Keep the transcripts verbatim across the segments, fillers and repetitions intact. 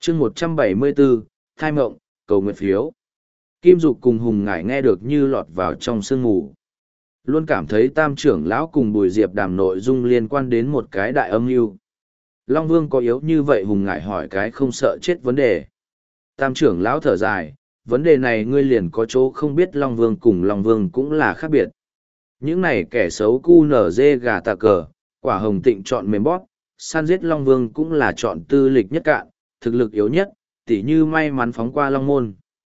chương một trăm bảy mươi bốn, thai mộng, cầu nguyện phiếu. Kim Dục cùng Hùng Ngải nghe được như lọt vào trong sương mù. Luôn cảm thấy Tam trưởng lão cùng Bùi Diệp đàm nội dung liên quan đến một cái đại âm mưu. Long Vương có yếu như vậy? Hùng Ngải hỏi cái không sợ chết vấn đề. Tam trưởng lão thở dài, vấn đề này ngươi liền có chỗ không biết. Long Vương cùng Long Vương cũng là khác biệt. Những này kẻ xấu cu nở dê gà tà cờ, quả hồng tịnh chọn mềm bóp, săn giết Long Vương cũng là chọn tư lịch nhất cạn, thực lực yếu nhất, tỉ như may mắn phóng qua Long Môn.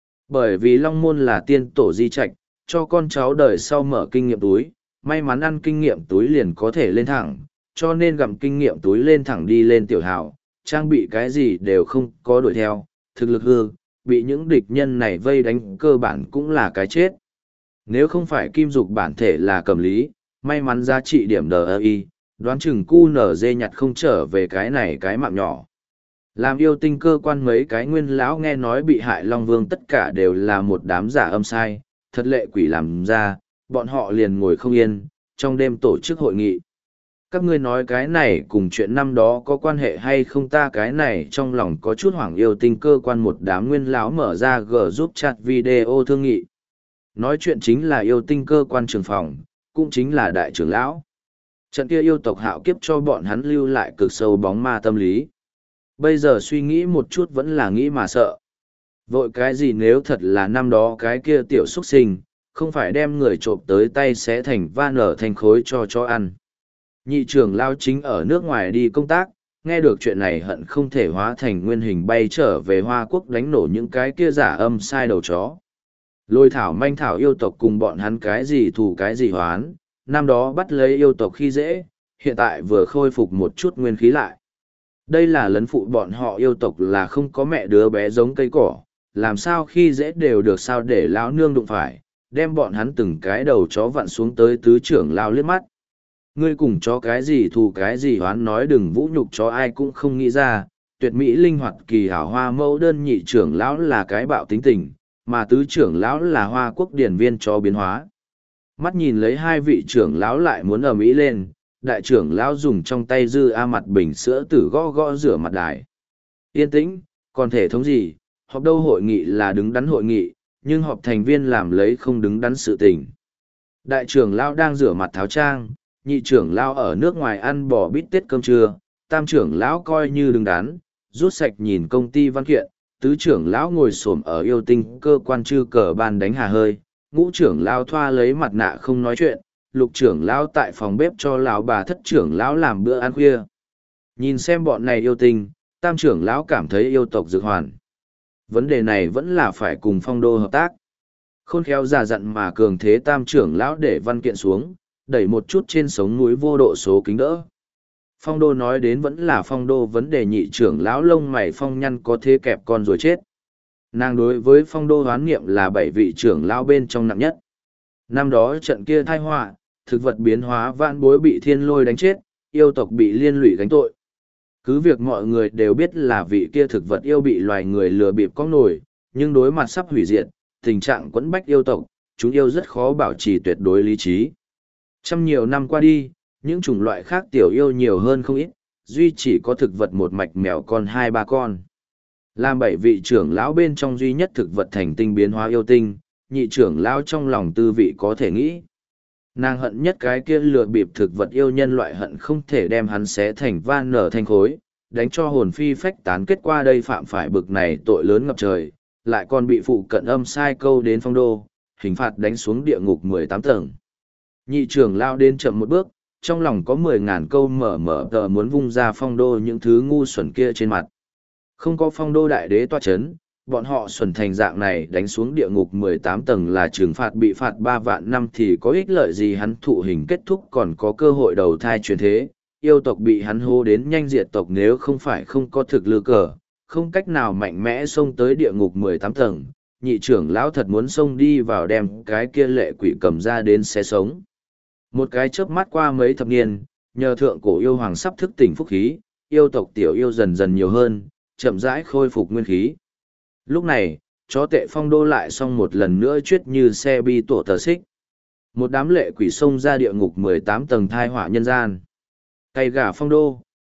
Bởi vì Long Môn là tiên tổ di trạch, cho con cháu đời sau mở kinh nghiệm túi, may mắn ăn kinh nghiệm túi liền có thể lên thẳng, cho nên gặm kinh nghiệm túi lên thẳng đi lên tiểu hào, trang bị cái gì đều không có đuổi theo, thực lực hư, bị những địch nhân này vây đánh cơ bản cũng là cái chết. Nếu không phải Kim Dục bản thể là cầm lý, may mắn giá trị điểm đê i, đoán chừng cu nở dê nhặt không trở về cái này cái mạng nhỏ. Làm yêu tinh cơ quan mấy cái nguyên lão nghe nói bị hại Long Vương tất cả đều là một đám giả âm sai, thật lệ quỷ làm ra, bọn họ liền ngồi không yên, trong đêm tổ chức hội nghị. Các ngươi nói cái này cùng chuyện năm đó có quan hệ hay không? Ta cái này trong lòng có chút hoảng. Yêu tinh cơ quan một đám nguyên lão mở ra G giúp chat video thương nghị. Nói chuyện chính là yêu tinh cơ quan trưởng phòng, cũng chính là đại trưởng lão. Trận kia yêu tộc hạo kiếp cho bọn hắn lưu lại cực sâu bóng ma tâm lý. Bây giờ suy nghĩ một chút vẫn là nghĩ mà sợ. Vội cái gì nếu thật là năm đó cái kia tiểu xuất sinh, không phải đem người trộm tới tay xé thành van ở thành khối cho cho ăn. Nhị trưởng lao chính ở nước ngoài đi công tác, nghe được chuyện này hận không thể hóa thành nguyên hình bay trở về Hoa Quốc đánh nổ những cái kia giả âm sai đầu chó. Lôi thảo manh thảo yêu tộc cùng bọn hắn cái gì thù cái gì hoán, năm đó bắt lấy yêu tộc khi dễ, hiện tại vừa khôi phục một chút nguyên khí lại. Đây là lấn phụ bọn họ yêu tộc là không có mẹ đứa bé giống cây cỏ, làm sao khi dễ đều được sao để lão nương đụng phải, đem bọn hắn từng cái đầu chó vặn xuống tới tứ trưởng lao liếc mắt. Ngươi cùng chó cái gì thù cái gì hoán nói đừng vũ nhục chó ai cũng không nghĩ ra, tuyệt mỹ linh hoạt kỳ hảo hoa mẫu đơn nhị trưởng lão là cái bạo tính tình, mà tứ trưởng lão là Hoa Quốc điển viên cho biến hóa. Mắt nhìn lấy hai vị trưởng lão lại muốn ở Mỹ lên, đại trưởng lão dùng trong tay dư a mặt bình sữa tử gõ gõ rửa mặt đài. Yên tĩnh, còn thể thống gì, họp đâu hội nghị là đứng đắn hội nghị, nhưng họp thành viên làm lấy không đứng đắn sự tình. Đại trưởng lão đang rửa mặt tháo trang, nhị trưởng lão ở nước ngoài ăn bò bít tết cơm trưa, tam trưởng lão coi như đứng đắn, rút sạch nhìn công ty văn kiện, tứ trưởng lão ngồi xổm ở yêu tinh cơ quan chư cờ ban đánh hà hơi, ngũ trưởng lão thoa lấy mặt nạ không nói chuyện, lục trưởng lão tại phòng bếp cho lão bà thất trưởng lão làm bữa ăn khuya. Nhìn xem bọn này yêu tinh, tam trưởng lão cảm thấy yêu tộc dược hoàn. Vấn đề này vẫn là phải cùng Phong Đô hợp tác. Khôn khéo già dặn mà cường thế tam trưởng lão để văn kiện xuống, đẩy một chút trên sống núi vô độ số kính đỡ. Phong Đô nói đến vẫn là Phong Đô vấn đề nhị trưởng lão lông mày phong nhăn có thế kẹp con rồi chết. Nàng đối với Phong Đô hoán nghiệm là bảy vị trưởng lão bên trong nặng nhất. Năm đó trận kia thai họa, thực vật biến hóa vạn bối bị thiên lôi đánh chết, yêu tộc bị liên lụy gánh tội. Cứ việc mọi người đều biết là vị kia thực vật yêu bị loài người lừa bịp có nổi, nhưng đối mặt sắp hủy diệt, tình trạng quẫn bách yêu tộc, chúng yêu rất khó bảo trì tuyệt đối lý trí. Trăm nhiều năm qua đi, những chủng loại khác tiểu yêu nhiều hơn không ít, duy chỉ có thực vật một mạch mèo con hai ba con. Làm bảy vị trưởng lão bên trong duy nhất thực vật thành tinh biến hóa yêu tinh, nhị trưởng lão trong lòng tư vị có thể nghĩ. Nàng hận nhất cái kia lừa bịp thực vật yêu nhân loại hận không thể đem hắn xé thành van nở thành khối, đánh cho hồn phi phách tán. Kết qua đây phạm phải bực này tội lớn ngập trời, lại còn bị phụ cận âm sai câu đến Phong Đô, hình phạt đánh xuống địa ngục mười tám tầng. Nhị trưởng lao đến chậm một bước, trong lòng có mười ngàn câu mở mở tờ muốn vung ra Phong Đô những thứ ngu xuẩn kia trên mặt. Không có Phong Đô đại đế toa chấn, bọn họ xuẩn thành dạng này đánh xuống địa ngục mười tám tầng là trừng phạt bị phạt ba vạn năm thì có ích lợi gì? Hắn thụ hình kết thúc còn có cơ hội đầu thai truyền thế, yêu tộc bị hắn hô đến nhanh diệt tộc nếu không phải không có thực lực cờ, không cách nào mạnh mẽ xông tới địa ngục mười tám tầng, nhị trưởng lão thật muốn xông đi vào đem cái kia lệ quỷ cầm ra đến xé sống. Một cái chớp mắt qua mấy thập niên, nhờ thượng cổ yêu hoàng sắp thức tỉnh phúc khí, yêu tộc tiểu yêu dần dần nhiều hơn, chậm rãi khôi phục nguyên khí. Lúc này, chó tệ Phong Đô lại xong một lần nữa chuyết như xe bi tổ tờ xích. Một đám lệ quỷ xông ra địa ngục mười tám tầng thai họa nhân gian. Cây gà Phong Đô,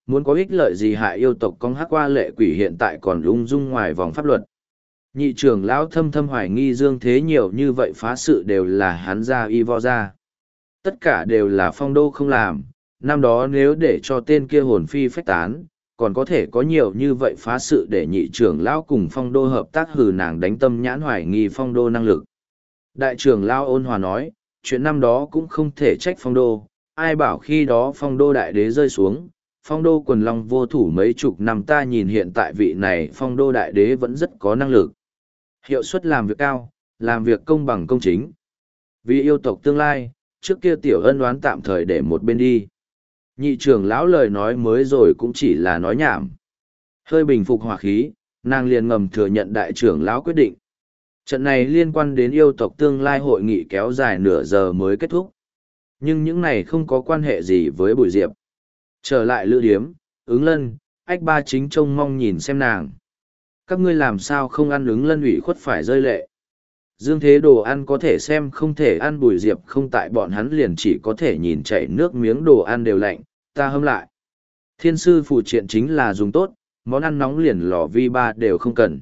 muốn có ích lợi gì hại yêu tộc con hắc qua lệ quỷ hiện tại còn lung dung ngoài vòng pháp luật. Nhị trưởng lão thâm thâm hoài nghi Dương Thế nhiều như vậy phá sự đều là hắn ra y vo ra. Tất cả đều là Phong Đô không làm, năm đó nếu để cho tên kia hồn phi phách tán, còn có thể có nhiều như vậy phá sự để nhị trưởng lão cùng Phong Đô hợp tác hừ nàng đánh tâm nhãn hoài nghi Phong Đô năng lực. Đại trưởng lão ôn hòa nói, chuyện năm đó cũng không thể trách Phong Đô, ai bảo khi đó Phong Đô đại đế rơi xuống, Phong Đô quần long vô thủ mấy chục năm, ta nhìn hiện tại vị này Phong Đô đại đế vẫn rất có năng lực. Hiệu suất làm việc cao, làm việc công bằng công chính. Vì yêu tộc tương lai, trước kia tiểu ân oán tạm thời để một bên đi. Nhị trưởng lão lời nói mới rồi cũng chỉ là nói nhảm. Hơi bình phục hỏa khí, nàng liền ngầm thừa nhận đại trưởng lão quyết định. Trận này liên quan đến yêu tộc tương lai hội nghị kéo dài nửa giờ mới kết thúc. Nhưng những này không có quan hệ gì với Bùi Diệp. Trở lại lữ điếm, ứng lân, ách ba chính trông mong nhìn xem nàng. Các ngươi làm sao không ăn ứng lân ủy khuất phải rơi lệ. Dương thế đồ ăn có thể xem không thể ăn, Bùi Diệp không tại bọn hắn liền chỉ có thể nhìn chảy nước miếng, đồ ăn đều lạnh, ta hâm lại. Thiên sư phụ triện chính là dùng tốt, món ăn nóng liền lò vi ba đều không cần.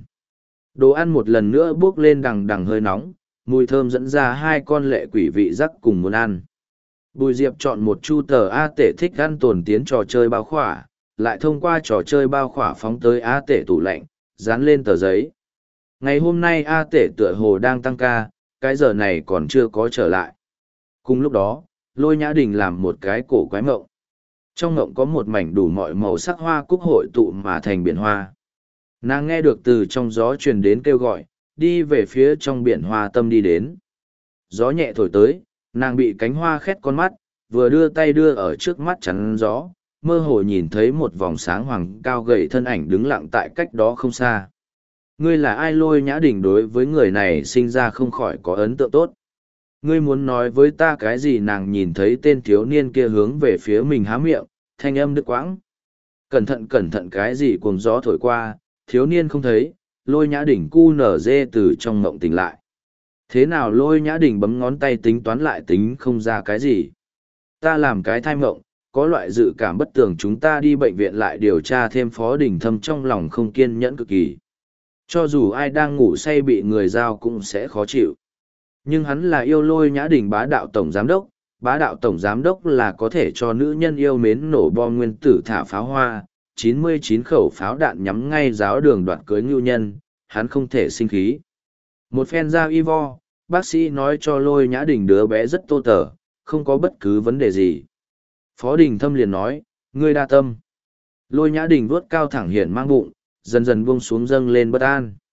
Đồ ăn một lần nữa bước lên đằng đằng hơi nóng, mùi thơm dẫn ra hai con lệ quỷ vị giác cùng muốn ăn. Bùi Diệp chọn một chu tờ A tể thích ăn tồn tiến trò chơi bao khỏa, lại thông qua trò chơi bao khỏa phóng tới A tể tủ lạnh, dán lên tờ giấy. Ngày hôm nay A tể tựa hồ đang tăng ca, cái giờ này còn chưa có trở lại. Cùng lúc đó, Lôi Nhã Đình làm một cái cổ quái mộng. Trong mộng có một mảnh đủ mọi màu sắc hoa cúc hội tụ mà thành biển hoa. Nàng nghe được từ trong gió truyền đến kêu gọi, đi về phía trong biển hoa tâm đi đến. Gió nhẹ thổi tới, nàng bị cánh hoa khét con mắt, vừa đưa tay đưa ở trước mắt chắn gió, mơ hồ nhìn thấy một vòng sáng hoàng cao gầy thân ảnh đứng lặng tại cách đó không xa. Ngươi là ai? Lôi Nhã Đình đối với người này sinh ra không khỏi có ấn tượng tốt. Ngươi muốn nói với ta cái gì? Nàng nhìn thấy tên thiếu niên kia hướng về phía mình há miệng, thanh âm đứt quãng. Cẩn thận cẩn thận, cái gì cuồng gió thổi qua, thiếu niên không thấy, Lôi Nhã Đình cu nở dê từ trong mộng tỉnh lại. Thế nào? Lôi Nhã Đình bấm ngón tay tính toán lại tính không ra cái gì. Ta làm cái thai mộng, có loại dự cảm bất tường, chúng ta đi bệnh viện lại điều tra thêm. Phó Đình Thâm trong lòng không kiên nhẫn cực kỳ. Cho dù ai đang ngủ say bị người giao cũng sẽ khó chịu. Nhưng hắn là yêu Lôi Nhã Đình bá đạo tổng giám đốc, bá đạo tổng giám đốc là có thể cho nữ nhân yêu mến nổ bom nguyên tử thả pháo hoa, chín mươi chín khẩu pháo đạn nhắm ngay giáo đường đoạt cưới ngưu nhân, hắn không thể sinh khí. Một phen ra y vo, bác sĩ nói cho Lôi Nhã Đình đứa bé rất tô tở, không có bất cứ vấn đề gì. Phó Đình Thâm liền nói, ngươi đa tâm. Lôi Nhã Đình vuốt cao thẳng hiển mang bụng, dần dần buông xuống dâng lên bất an.